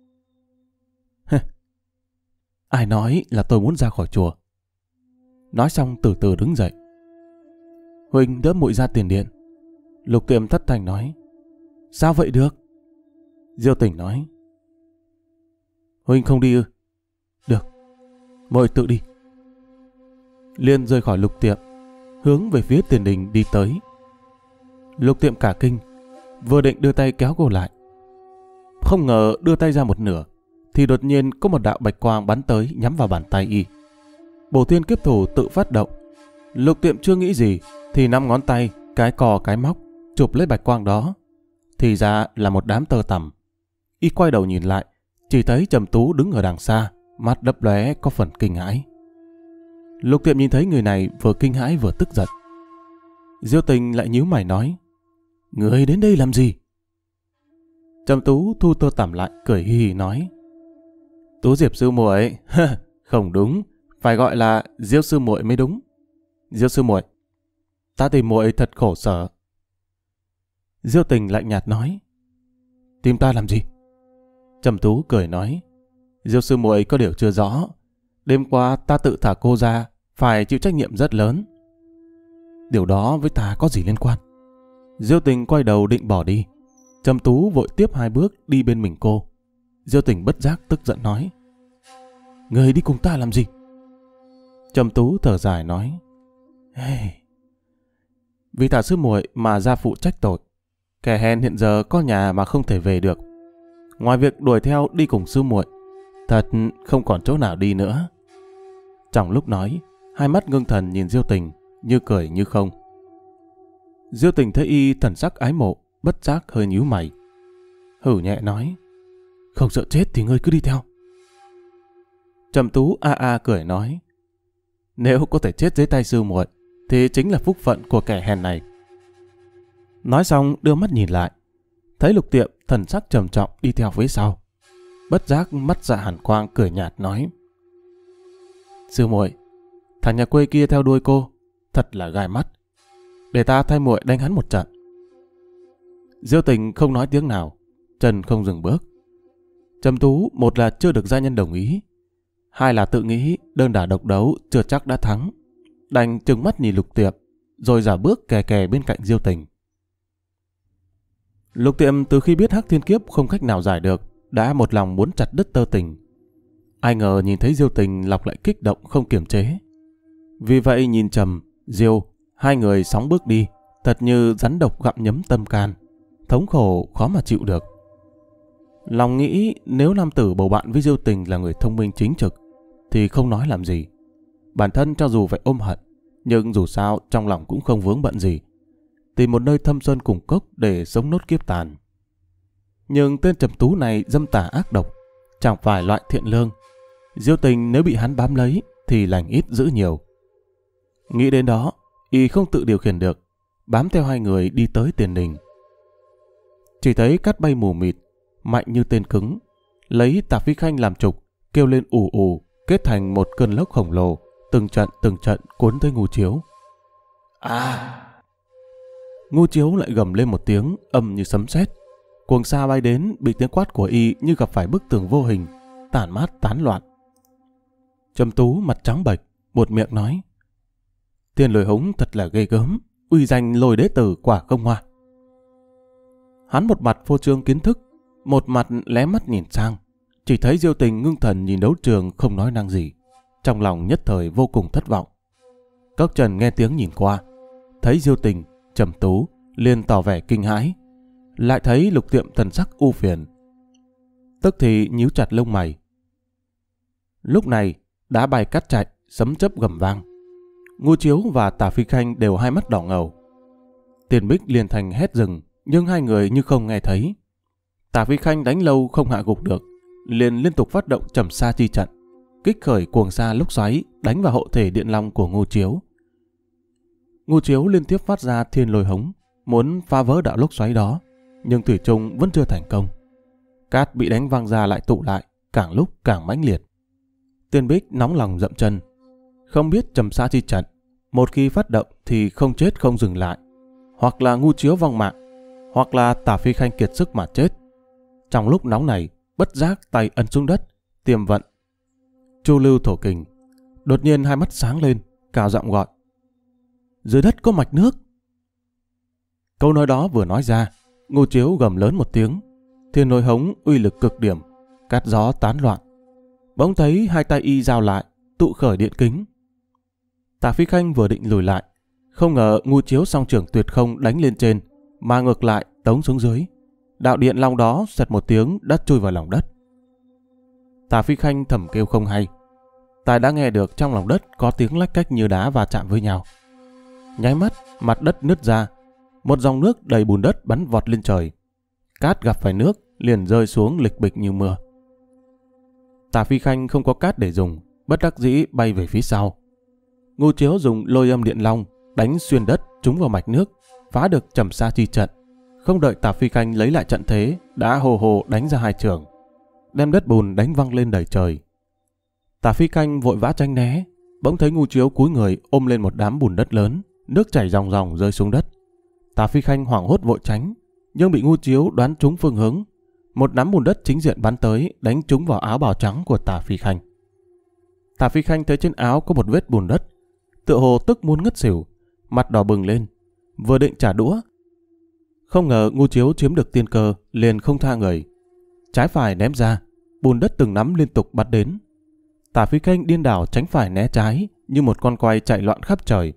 Ai nói là tôi muốn ra khỏi chùa? Nói xong từ từ đứng dậy. Huynh đỡ muội ra tiền điện. Lục Tiệm thất thanh nói: Sao vậy được? Diêu Tình nói. Huynh không đi ư? Được, muội tự đi. Liền rời khỏi Lục Tiệm, hướng về phía tiền đình đi tới. Lục Tiệm cả kinh, vừa định đưa tay kéo cô lại. Không ngờ đưa tay ra một nửa, thì đột nhiên có một đạo bạch quang bắn tới nhắm vào bàn tay y. Bổ Thiên Kiếp Thủ tự phát động. Lục Tiệm chưa nghĩ gì, thì 5 ngón tay, cái cò cái móc, chụp lấy bạch quang đó. Thì ra là một đám tơ tằm. Y quay đầu nhìn lại, chỉ thấy Trầm Tú đứng ở đằng xa, mắt đấp lóe có phần kinh hãi. Lục Tiệm nhìn thấy người này vừa kinh hãi vừa tức giận. Diêu Tình lại nhíu mày nói, người đến đây làm gì? Trầm Tú thu tơ tằm lại, cười hi hi nói, Tú Diệp sư muội, không đúng, phải gọi là Diêu sư muội mới đúng. Diêu sư muội, ta tìm muội thật khổ sở. Diêu Tình lạnh nhạt nói, tìm ta làm gì? Trầm Tú cười nói, Diêu sư muội có điều chưa rõ, đêm qua ta tự thả cô ra, phải chịu trách nhiệm rất lớn. Điều đó với ta có gì liên quan? Diêu Tình quay đầu định bỏ đi. Trầm Tú vội tiếp 2 bước đi bên mình cô. Diêu Tình bất giác tức giận nói, người đi cùng ta làm gì? Trầm Tú thở dài nói, vì thả sư muội mà ra phụ trách tội. Kẻ hèn hiện giờ có nhà mà không thể về được. Ngoài việc đuổi theo đi cùng sư muội, thật không còn chỗ nào đi nữa. Trong lúc nói, hai mắt ngưng thần nhìn Diêu Tình, như cười như không. Diêu Tình thấy y thần sắc ái mộ, bất giác hơi nhíu mày. Hử nhẹ nói, không sợ chết thì ngươi cứ đi theo. Trầm Tú a cười nói, nếu có thể chết dưới tay sư muội thì chính là phúc phận của kẻ hèn này. Nói xong đưa mắt nhìn lại, thấy Lục Tiệm thần sắc trầm trọng đi theo phía sau. Bất giác mắt dạ hàn quang cười nhạt nói, sư muội, thằng nhà quê kia theo đuôi cô, thật là gai mắt. Để ta thay muội đánh hắn một trận. Diêu Tình không nói tiếng nào, chân không dừng bước. Trầm Tú một là chưa được gia nhân đồng ý, hai là tự nghĩ đơn đả độc đấu chưa chắc đã thắng, đành trừng mắt nhìn Lục Tiệm, rồi giả bước kè kè bên cạnh Diêu Tình. Lục Tiệm từ khi biết Hắc Thiên Kiếp không cách nào giải được, đã một lòng muốn chặt đứt tơ tình. Ai ngờ nhìn thấy Diêu Tình lọc lại kích động không kiềm chế. Vì vậy nhìn Trầm, Diêu, hai người sóng bước đi, thật như rắn độc gặm nhấm tâm can, thống khổ khó mà chịu được. Lòng nghĩ nếu nam tử bầu bạn với Diêu Tình là người thông minh chính trực, thì không nói làm gì. Bản thân cho dù phải ôm hận, nhưng dù sao trong lòng cũng không vướng bận gì. Tìm một nơi thâm sơn cùng cốc để sống nốt kiếp tàn. Nhưng tên Trầm Tú này dâm tà ác độc, chẳng phải loại thiện lương. Diêu Tình nếu bị hắn bám lấy thì lành ít dữ nhiều. Nghĩ đến đó, y không tự điều khiển được, bám theo hai người đi tới tiền đình. Chỉ thấy cát bay mù mịt, mạnh như tên cứng, lấy Tả Phi Khanh làm trục, kêu lên ù ù, kết thành một cơn lốc khổng lồ, từng trận cuốn tới Ngu Chiếu. Ngu Chiếu lại gầm lên một tiếng âm như sấm sét. Cuồng sa bay đến, bị tiếng quát của y như gặp phải bức tường vô hình, tản mát tán loạn. Trầm Tú mặt trắng bệch, buột miệng nói, Thiên Lôi Hống thật là ghê gớm, uy danh Lôi Đế Tử quả không hoa. Hắn một mặt phô trương kiến thức, một mặt lé mắt nhìn sang, chỉ thấy Diêu Tình ngưng thần nhìn đấu trường không nói năng gì, trong lòng nhất thời vô cùng thất vọng. Cốc Trần nghe tiếng nhìn qua, thấy Diêu Tình, Trầm Tú liền tỏ vẻ kinh hãi, lại thấy Lục Tiệm thần sắc u phiền, tức thì nhíu chặt lông mày. Lúc này đá bay cắt chạy, sấm chớp gầm vang. Ngu Chiếu và Tả Phi Khanh đều hai mắt đỏ ngầu. Tiền Bích liền thành hét dừng, nhưng hai người như không nghe thấy. Tả Phi Khanh đánh lâu không hạ gục được, liền liên tục phát động Trầm Sa chi trận, kích khởi cuồng sa lốc xoáy đánh vào hộ thể điện long của Ngu Chiếu. Ngu Chiếu liên tiếp phát ra Thiên Lôi Hống, muốn phá vỡ đạo lốc xoáy đó, nhưng thủy chung vẫn chưa thành công. Cát bị đánh văng ra lại tụ lại, càng lúc càng mãnh liệt. Tiền Bích nóng lòng dậm chân, không biết Trầm Sa chi trận một khi phát động thì không chết không dừng lại, hoặc là Ngu Chiếu vong mạng, hoặc là Tả Phi Khanh kiệt sức mà chết. Trong lúc nóng này, bất giác tay ấn xuống đất, tiềm vận Chu Lưu Thổ Kình. Đột nhiên hai mắt sáng lên, cao giọng gọi, dưới đất có mạch nước. Câu nói đó vừa nói ra, Ngô Chiếu gầm lớn một tiếng, thiên lôi hống uy lực cực điểm, cát gió tán loạn. Bỗng thấy hai tay y giao lại, tụ khởi điện kính. Tả Phi Khanh vừa định lùi lại, không ngờ Ngô Chiếu song trưởng tuyệt không đánh lên trên, mà ngược lại tống xuống dưới. Đạo điện long đó xẹt một tiếng đã chui vào lòng đất. Tả Phi Khanh thầm kêu không hay. Tài đã nghe được trong lòng đất có tiếng lách cách như đá va chạm với nhau. Nháy mắt, mặt đất nứt ra, một dòng nước đầy bùn đất bắn vọt lên trời. Cát gặp phải nước liền rơi xuống lịch bịch như mưa. Tả Phi Khanh không có cát để dùng, bất đắc dĩ bay về phía sau. Ngô Chiếu dùng lôi âm điện long đánh xuyên đất trúng vào mạch nước, phá được Trầm Sa chi trận. Không đợi Tả Phi Khanh lấy lại trận thế, đã hồ hồ đánh ra hai chưởng, đem đất bùn đánh văng lên đầy trời. Tả Phi Khanh vội vã tránh né, bỗng thấy Ngô Chiếu cúi người ôm lên một đám bùn đất lớn, nước chảy ròng ròng rơi xuống đất. Tả Phi Khanh hoảng hốt vội tránh, nhưng bị Ngô Chiếu đoán trúng phương hướng. Một nắm bùn đất chính diện bắn tới, đánh trúng vào áo bào trắng của Tả Phi Khanh. Tả Phi Khanh thấy trên áo có một vết bùn đất, tựa hồ tức muốn ngất xỉu, mặt đỏ bừng lên, vừa định trả đũa. Không ngờ Ngô Chiếu chiếm được tiên cơ, liền không tha người. Trái phải ném ra, bùn đất từng nắm liên tục bắn đến. Tả Phi Khanh điên đảo tránh phải né trái, như một con quay chạy loạn khắp trời.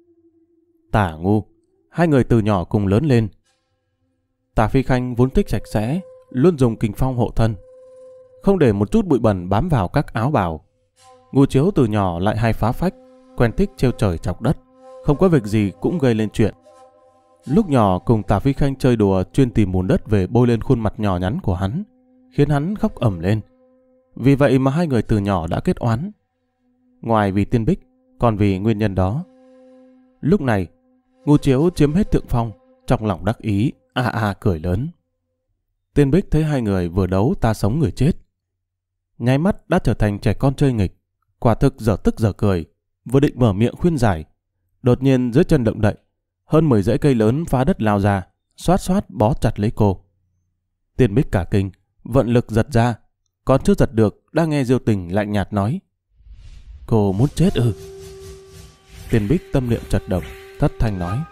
Tả Ngô, hai người từ nhỏ cùng lớn lên. Tả Phi Khanh vốn thích sạch sẽ, luôn dùng kình phong hộ thân, không để một chút bụi bẩn bám vào các áo bào. Ngô Chiếu từ nhỏ lại hay phá phách, quen thích trêu trời chọc đất, không có việc gì cũng gây lên chuyện. Lúc nhỏ cùng Tả Phi Khanh chơi đùa, chuyên tìm bùn đất về bôi lên khuôn mặt nhỏ nhắn của hắn, khiến hắn khóc ầm lên. Vì vậy mà hai người từ nhỏ đã kết oán. Ngoài vì Tiên Bích, còn vì nguyên nhân đó. Lúc này, Ngô Chiếu chiếm hết thượng phong, trong lòng đắc ý, cười lớn. Tiên Bích thấy hai người vừa đấu ta sống người chết, nháy mắt đã trở thành trẻ con chơi nghịch, quả thực dở tức dở cười. Vừa định mở miệng khuyên giải, đột nhiên dưới chân động đậy, hơn 10 rễ cây lớn phá đất lao ra, xoát xoát bó chặt lấy cô. Tiên Bích cả kinh, vận lực giật ra, còn chưa giật được, đã nghe Diêu Tình lạnh nhạt nói: Cô muốn chết ư? Tiên Bích tâm niệm chật động, thất thanh nói: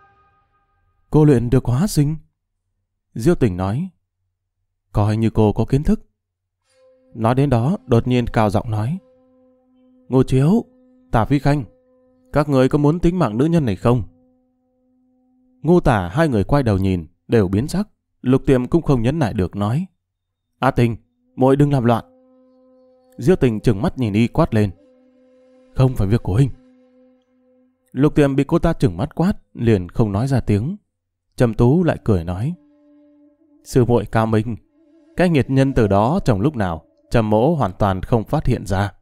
Cô luyện được hóa sinh. Diêu Tình nói: Coi như cô có kiến thức. Nói đến đó, đột nhiên cao giọng nói: Ngô Chiếu, Tả Phi Khanh, các người có muốn tính mạng nữ nhân này không? Ngô Tả hai người quay đầu nhìn, đều biến sắc. Lục Tiệm cũng không nhẫn nại được nói: A Tình, muội đừng làm loạn. Diêu Tình trừng mắt nhìn y quát lên: Không phải việc của huynh. Lục Tiệm bị cô ta trừng mắt quát, liền không nói ra tiếng. Trầm Tú lại cười nói: Sư muội cao minh, cái nghiệt nhân từ đó trong lúc nào Trầm mỗ hoàn toàn không phát hiện ra.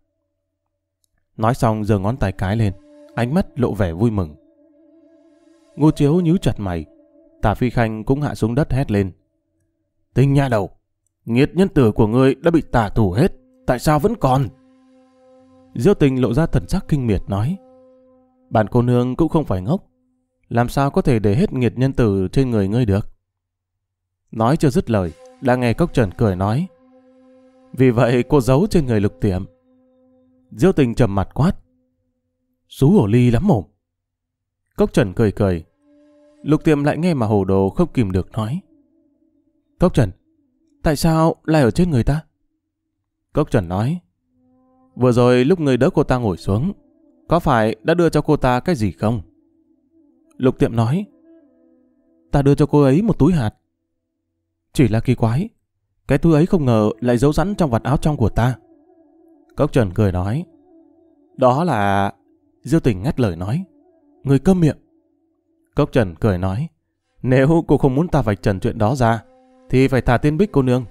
Nói xong giơ ngón tay cái lên, ánh mắt lộ vẻ vui mừng. Ngô Chiếu nhíu chặt mày, Tả Phi Khanh cũng hạ xuống đất hét lên: Tinh nha đầu, nghiệt nhân tử của ngươi đã bị tả thủ hết, tại sao vẫn còn? Diêu Tình lộ ra thần sắc kinh miệt nói: Bản cô nương cũng không phải ngốc, làm sao có thể để hết nghiệt nhân tử trên người ngươi được? Nói chưa dứt lời, đã nghe Cốc Trần cười nói: Vì vậy cô giấu trên người Lục Tiệm. Diêu Tình trầm mặt quát: Xú hổ ly lắm mồm. Cốc Trần cười cười. Lục Tiệm lại nghe mà hồ đồ không kìm được nói: Cốc Trần, tại sao lại ở trên người ta? Cốc Trần nói: Vừa rồi lúc người đỡ cô ta ngồi xuống, có phải đã đưa cho cô ta cái gì không? Lục Tiệm nói: Ta đưa cho cô ấy một túi hạt. Chỉ là kỳ quái, cái túi ấy không ngờ lại giấu sẵn trong vạt áo trong của ta. Cốc Trần cười nói: Đó là... Diêu Tình ngắt lời nói: Người câm miệng. Cốc Trần cười nói: Nếu cô không muốn ta vạch trần chuyện đó ra, thì phải thả Tiên Bích cô nương.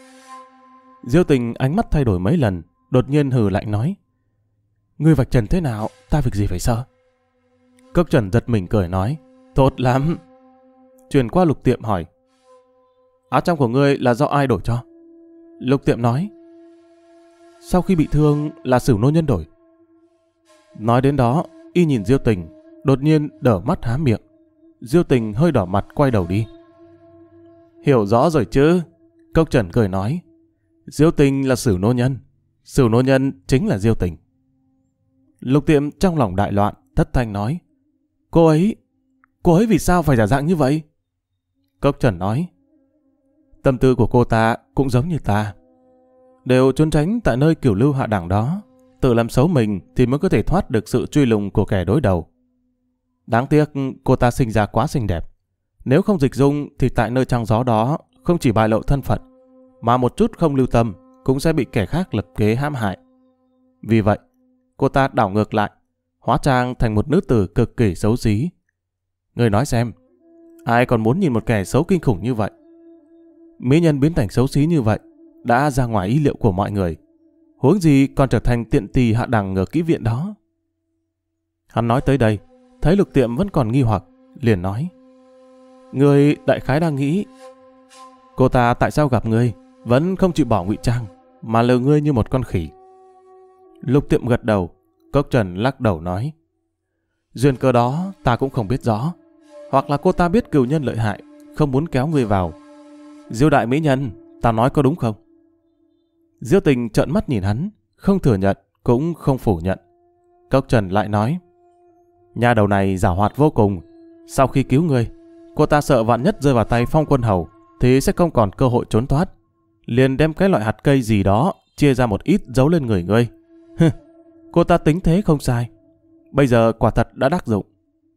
Diêu Tình ánh mắt thay đổi mấy lần, đột nhiên hừ lạnh nói: Ngươi vạch trần thế nào, ta việc gì phải sợ? Cốc Trần giật mình cười nói: Tốt lắm. Chuyển qua Lục Tiệm hỏi: Áo trong của ngươi là do ai đổi cho? Lục Tiệm nói: Sau khi bị thương là Sửu nô nhân đổi. Nói đến đó, y nhìn Diêu Tình, đột nhiên đở mắt há miệng. Diêu Tình hơi đỏ mặt quay đầu đi. Hiểu rõ rồi chứ? Cốc Trần cười nói: Diêu Tình là Sửu nô nhân, Sửu nô nhân chính là Diêu Tình. Lục Tiệm trong lòng đại loạn, thất thanh nói: Cô ấy vì sao phải giả dạng như vậy? Cốc Trần nói, tâm tư của cô ta cũng giống như ta. Đều trốn tránh tại nơi cửu lưu hạ đẳng đó, tự làm xấu mình thì mới có thể thoát được sự truy lùng của kẻ đối đầu. Đáng tiếc cô ta sinh ra quá xinh đẹp. Nếu không dịch dung thì tại nơi trăng gió đó không chỉ bại lộ thân phận, mà một chút không lưu tâm cũng sẽ bị kẻ khác lập kế hãm hại. Vì vậy, cô ta đảo ngược lại, hóa trang thành một nữ tử cực kỳ xấu xí. Người nói xem, ai còn muốn nhìn một kẻ xấu kinh khủng như vậy? Mỹ nhân biến thành xấu xí như vậy đã ra ngoài ý liệu của mọi người, huống gì còn trở thành tiện tỳ hạ đẳng ở kỹ viện đó. Hắn nói tới đây, thấy Lục Tiệm vẫn còn nghi hoặc, liền nói, người đại khái đang nghĩ cô ta tại sao gặp ngươi vẫn không chịu bỏ ngụy trang mà lừa ngươi như một con khỉ. Lục Tiệm gật đầu. Cốc Trần lắc đầu nói, duyên cơ đó ta cũng không biết rõ, hoặc là cô ta biết cừu nhân lợi hại, không muốn kéo ngươi vào. Diêu đại mỹ nhân, ta nói có đúng không? Diêu Tình trợn mắt nhìn hắn, không thừa nhận cũng không phủ nhận. Cốc Trần lại nói, nhà đầu này giảo hoạt vô cùng. Sau khi cứu ngươi, cô ta sợ vạn nhất rơi vào tay Phong Quân Hầu thì sẽ không còn cơ hội trốn thoát, liền đem cái loại hạt cây gì đó chia ra một ít giấu lên người ngươi. Cô ta tính thế không sai, bây giờ quả thật đã đắc dụng.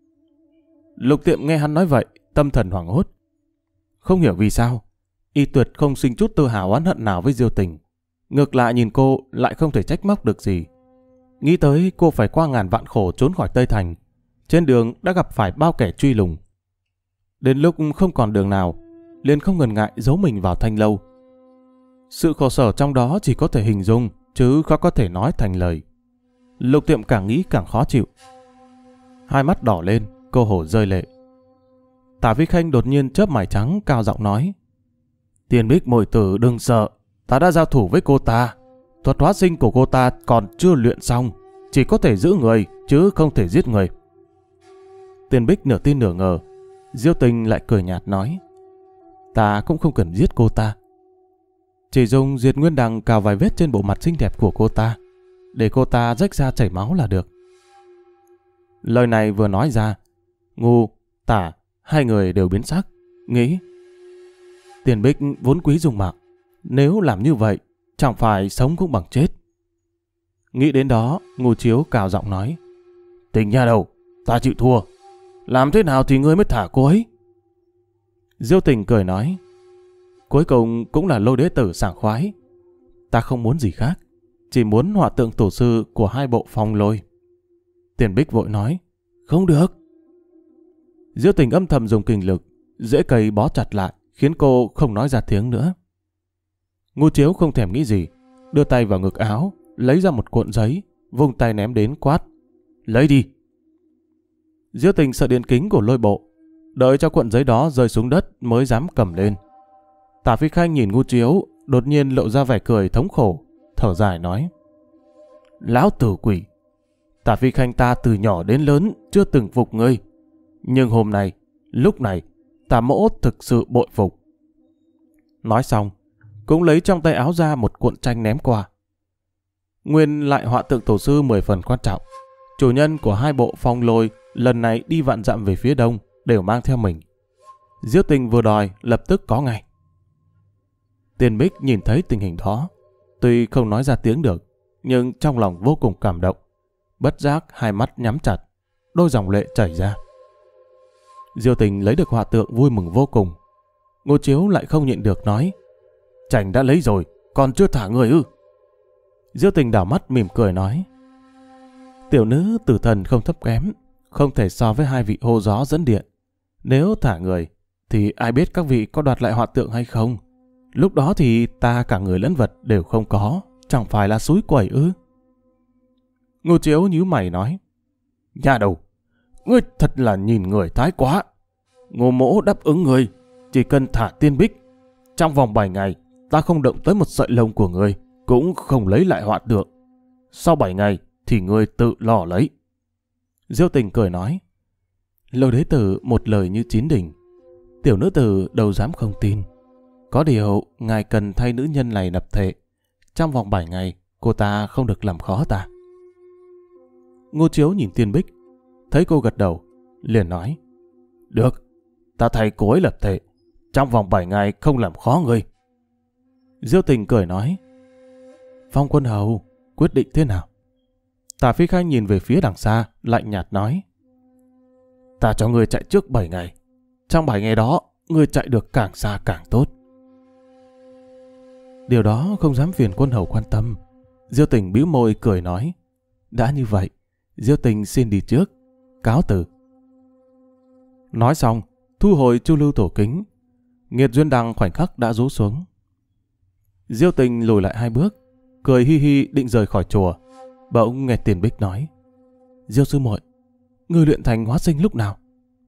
Lục Tiệm nghe hắn nói vậy, tâm thần hoảng hốt. Không hiểu vì sao, y tuyệt không sinh chút tự hào oán hận nào với Diêu Tình. Ngược lại nhìn cô lại không thể trách móc được gì. Nghĩ tới cô phải qua ngàn vạn khổ trốn khỏi Tây Thành, trên đường đã gặp phải bao kẻ truy lùng. Đến lúc không còn đường nào, liền không ngần ngại giấu mình vào thanh lâu. Sự khổ sở trong đó chỉ có thể hình dung, chứ khó có thể nói thành lời. Lục Tiệm càng nghĩ càng khó chịu. Hai mắt đỏ lên, cô hồ rơi lệ. Tả Vi Khanh đột nhiên chớp mày trắng, cao giọng nói, Tiền Bích muội tử đừng sợ, ta đã giao thủ với cô ta. Thuật hóa sinh của cô ta còn chưa luyện xong, chỉ có thể giữ người chứ không thể giết người. Tiền Bích nửa tin nửa ngờ. Diêu Tình lại cười nhạt nói, ta cũng không cần giết cô ta, chỉ dùng diệt nguyên đằng cào vài vết trên bộ mặt xinh đẹp của cô ta, để cô ta rách ra chảy máu là được. Lời này vừa nói ra, Ngu, Tả, hai người đều biến sắc, nghĩ, Tiền Bích vốn quý dùng mạng, nếu làm như vậy, chẳng phải sống cũng bằng chết. Nghĩ đến đó, Ngô Chiếu cao giọng nói, Tình nha đầu, ta chịu thua. Làm thế nào thì ngươi mới thả cô ấy? Diêu Tình cười nói, cuối cùng cũng là Lôi đế tử sảng khoái. Ta không muốn gì khác, chỉ muốn họa tượng tổ sư của hai bộ Phong Lôi. Tiền Bích vội nói, không được. Diêu Tình âm thầm dùng kình lực, rễ cây bó chặt lại, khiến cô không nói ra tiếng nữa. Ngô Chiếu không thèm nghĩ gì, đưa tay vào ngực áo, lấy ra một cuộn giấy, vung tay ném đến quát, lấy đi. Diêu Tình sợ điện kính của Lôi bộ, đợi cho cuộn giấy đó rơi xuống đất mới dám cầm lên. Tả Phi Khanh nhìn Ngô Chiếu, đột nhiên lộ ra vẻ cười thống khổ, thở dài nói, lão tử quỷ, Tả Phi Khanh ta từ nhỏ đến lớn chưa từng phục ngươi, nhưng hôm nay, lúc này, Tả mỗ thực sự bội phục. Nói xong, cũng lấy trong tay áo ra một cuộn tranh ném qua. Nguyên lại họa tượng tổ sư 10 phần quan trọng. Chủ nhân của hai bộ Phong Lôi lần này đi vạn dặm về phía đông đều mang theo mình. Diêu Tình vừa đòi lập tức có ngay. Tiền Bích nhìn thấy tình hình đó, tuy không nói ra tiếng được, nhưng trong lòng vô cùng cảm động. Bất giác hai mắt nhắm chặt, đôi dòng lệ chảy ra. Diêu Tình lấy được họa tượng vui mừng vô cùng. Ngô Chiếu lại không nhịn được nói, Chảnh đã lấy rồi, còn chưa thả người ư? Diêu Tình đảo mắt mỉm cười nói, tiểu nữ tử thần không thấp kém, không thể so với hai vị hô gió dẫn điện. Nếu thả người, thì ai biết các vị có đoạt lại họa tượng hay không? Lúc đó thì ta cả người lẫn vật đều không có, chẳng phải là xúi quẩy ư? Ngô Chiếu nhíu mày nói, nhà đầu, ngươi thật là nhìn người thái quá. Ngô mỗ đáp ứng ngươi, chỉ cần thả Tiên Bích, trong vòng 7 ngày, ta không động tới một sợi lông của ngươi, cũng không lấy lại họa tượng. Sau 7 ngày thì ngươi tự lo lấy. Diêu Tình cười nói, Lôi đế tử một lời như chín đỉnh, tiểu nữ tử đâu dám không tin. Có điều ngài cần thay nữ nhân này nập thệ, trong vòng 7 ngày cô ta không được làm khó ta. Ngô Chiếu nhìn Tiên Bích, thấy cô gật đầu, liền nói, được, ta thay cô ấy lập thệ, trong vòng 7 ngày không làm khó ngươi. Diêu Tình cười nói. Phong quân hầu, quyết định thế nào? Tả Phi Khanh nhìn về phía đằng xa, lạnh nhạt nói. Ta cho ngươi chạy trước 7 ngày. Trong 7 ngày đó, ngươi chạy được càng xa càng tốt. Điều đó không dám phiền quân hầu quan tâm. Diêu Tình bĩu môi cười nói. Đã như vậy, Diêu Tình xin đi trước, cáo từ. Nói xong, thu hồi chu lưu tổ kính. Nghiệt duyên đằng khoảnh khắc đã rũ xuống. Diêu Tình lùi lại 2 bước, cười hi hi định rời khỏi chùa. Bỗng nghe Tiền Bích nói. Diêu sư muội, ngươi luyện thành hóa sinh lúc nào?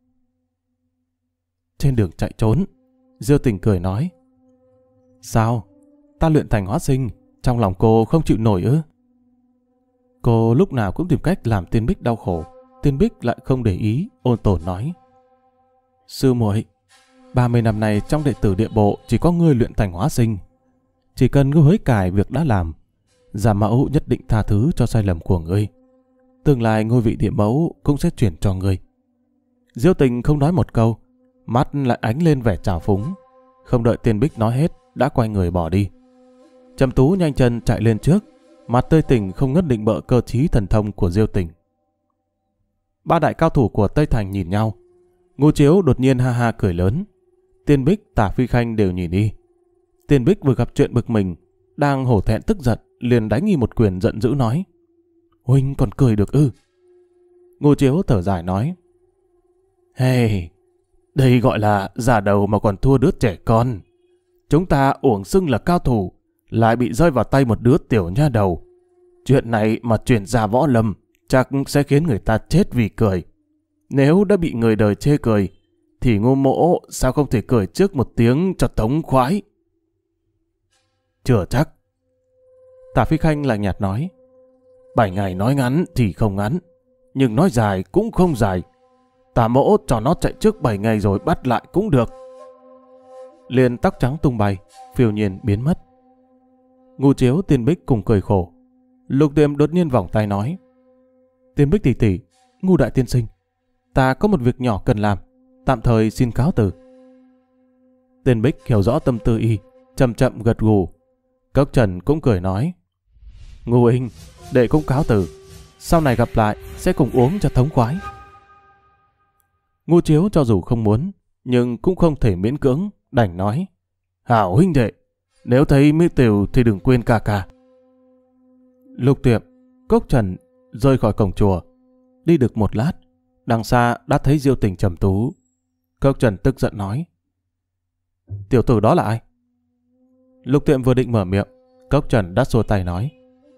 Trên đường chạy trốn. Diêu Tình cười nói. Sao? Ta luyện thành hóa sinh, trong lòng cô không chịu nổi ư? Cô lúc nào cũng tìm cách làm Tiên Bích đau khổ. Tiên Bích lại không để ý, ôn tồn nói. Sư muội, 30 năm nay trong đệ tử địa bộ chỉ có ngươi luyện thành hóa sinh. Chỉ cần ngươi hối cải việc đã làm, Giả Mẫu nhất định tha thứ cho sai lầm của ngươi. Tương lai ngôi vị địa mẫu cũng sẽ chuyển cho ngươi. Diêu Tình không nói một câu, mắt lại ánh lên vẻ trào phúng. Không đợi Tiên Bích nói hết, đã quay người bỏ đi. Trầm Tú nhanh chân chạy lên trước, mặt tươi tỉnh không ngớt định bợ cơ trí thần thông của Diêu Tình. 3 đại cao thủ của Tây Thành nhìn nhau. Ngô Chiếu đột nhiên ha ha cười lớn. Tiên Bích, Tả Phi Khanh đều nhìn đi. Tiên Bích vừa gặp chuyện bực mình, đang hổ thẹn tức giận, liền đánh y một quyền giận dữ nói. Huynh còn cười được ư? Ngô Chiếu thở dài nói. Hey, đây gọi là già đầu mà còn thua đứa trẻ con. Chúng ta uổng xưng là cao thủ, lại bị rơi vào tay một đứa tiểu nha đầu. Chuyện này mà truyền ra võ lâm, chắc sẽ khiến người ta chết vì cười. Nếu đã bị người đời chê cười, thì Ngô Mỗ sao không thể cười trước một tiếng cho thống khoái? Chưa chắc. Tả Phi Khanh lạnh nhạt nói. 7 ngày nói ngắn thì không ngắn, nhưng nói dài cũng không dài. Tả Mỗ cho nó chạy trước 7 ngày rồi bắt lại cũng được. Liền tóc trắng tung bay, phiêu nhiên biến mất. Ngô Chiếu, Tiên Bích cùng cười khổ. Lục Tiệm đột nhiên vòng tay nói. Tiên Bích tỷ tỷ, Ngô đại tiên sinh, ta có một việc nhỏ cần làm, tạm thời xin cáo từ. Tiên Bích hiểu rõ tâm tư y, chậm chậm gật gù. Cốc Trần cũng cười nói. Ngô huynh, đệ cũng cáo từ, sau này gặp lại sẽ cùng uống cho thống khoái. Ngô Chiếu cho dù không muốn, nhưng cũng không thể miễn cưỡng, đành nói. Hảo huynh đệ, nếu thấy mỹ tiểu thì đừng quên ca ca. Lục Tiệm, Cốc Trần rời khỏi cổng chùa. Đi được một lát, đằng xa đã thấy Diêu Tình, Trầm Tú. Cốc Trần tức giận nói. Tiểu tử đó là ai? Lục Tiệm vừa định mở miệng, Cốc Trần đã xua tay nói.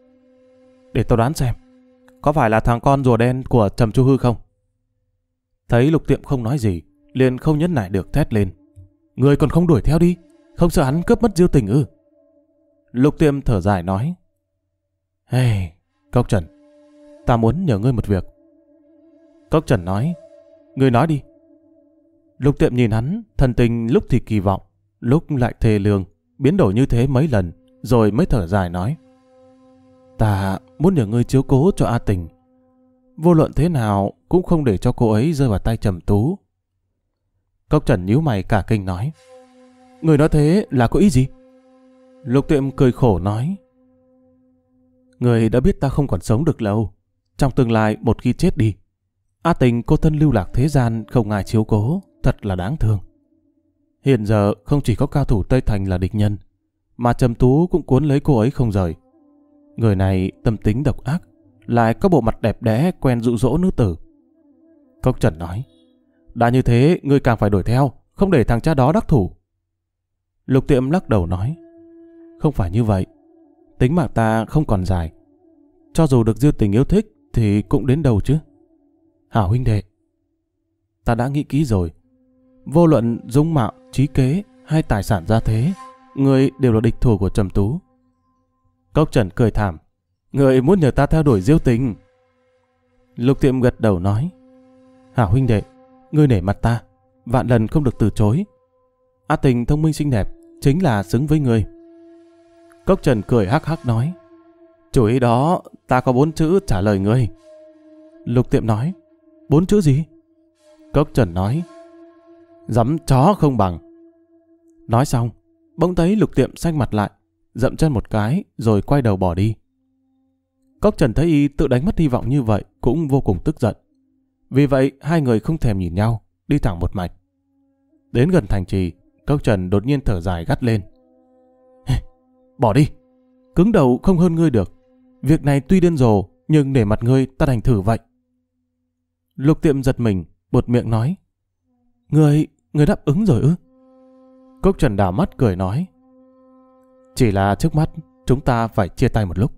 Để tôi đoán xem, có phải là thằng con rùa đen của Trầm Chu Hư không? Thấy Lục Tiệm không nói gì, liền không nhẫn nại được thét lên. Người còn không đuổi theo đi, không sợ hắn cướp mất Diêu Tình ư? Lục Tiệm thở dài nói. Hey, Cốc Trần, ta muốn nhờ ngươi một việc. Cốc Trần nói. Ngươi nói đi. Lục Tiệm nhìn hắn, thần tình lúc thì kỳ vọng, lúc lại thê lương, biến đổi như thế mấy lần, rồi mới thở dài nói. Ta muốn nhờ ngươi chiếu cố cho A Tình. Vô luận thế nào cũng không để cho cô ấy rơi vào tay Trầm Tú. Cốc Trần nhíu mày cả kinh nói. Người nói thế là có ý gì? Lục Tiệm cười khổ nói. Người đã biết ta không còn sống được lâu. Trong tương lai một khi chết đi, A Tình cô thân lưu lạc thế gian, không ai chiếu cố, thật là đáng thương. Hiện giờ không chỉ có cao thủ Tây Thành là địch nhân, mà Trầm Tú cũng cuốn lấy cô ấy không rời. Người này tâm tính độc ác, lại có bộ mặt đẹp đẽ quen dụ dỗ nữ tử. Cốc Trần nói. Đã như thế, ngươi càng phải đuổi theo, không để thằng cha đó đắc thủ. Lục Tiệm lắc đầu nói. Không phải như vậy, tính mạng ta không còn dài. Cho dù được Diêu Tình yêu thích thì cũng đến đâu chứ. Hảo huynh đệ, ta đã nghĩ kỹ rồi. Vô luận dung mạo, trí kế hay tài sản gia thế, ngươi đều là địch thủ của Trầm Tú. Cốc Trần cười thảm. Ngươi muốn nhờ ta theo đuổi Diêu Tình? Lục Tiệm gật đầu nói. Hảo huynh đệ, ngươi nể mặt ta, vạn lần không được từ chối. A Tình thông minh xinh đẹp, chính là xứng với ngươi. Cốc Trần cười hắc hắc nói. Chủ ý đó, ta có 4 chữ trả lời ngươi. Lục Tiệm nói. 4 chữ gì? Cốc Trần nói. Dắm chó không bằng. Nói xong, bỗng thấy Lục Tiệm xanh mặt lại, dậm chân một cái rồi quay đầu bỏ đi. Cốc Trần thấy y tự đánh mất hy vọng như vậy cũng vô cùng tức giận. Vì vậy hai người không thèm nhìn nhau, đi thẳng một mạch. Đến gần thành trì, Cốc Trần đột nhiên thở dài gắt lên. Bỏ đi, cứng đầu không hơn ngươi được. Việc này tuy điên rồ, nhưng để mặt ngươi ta đành thử vậy. Lục Tiệm giật mình, buột miệng nói. Ngươi đáp ứng rồi ư? Cốc Trần đảo mắt cười nói. Chỉ là trước mắt chúng ta phải chia tay một lúc.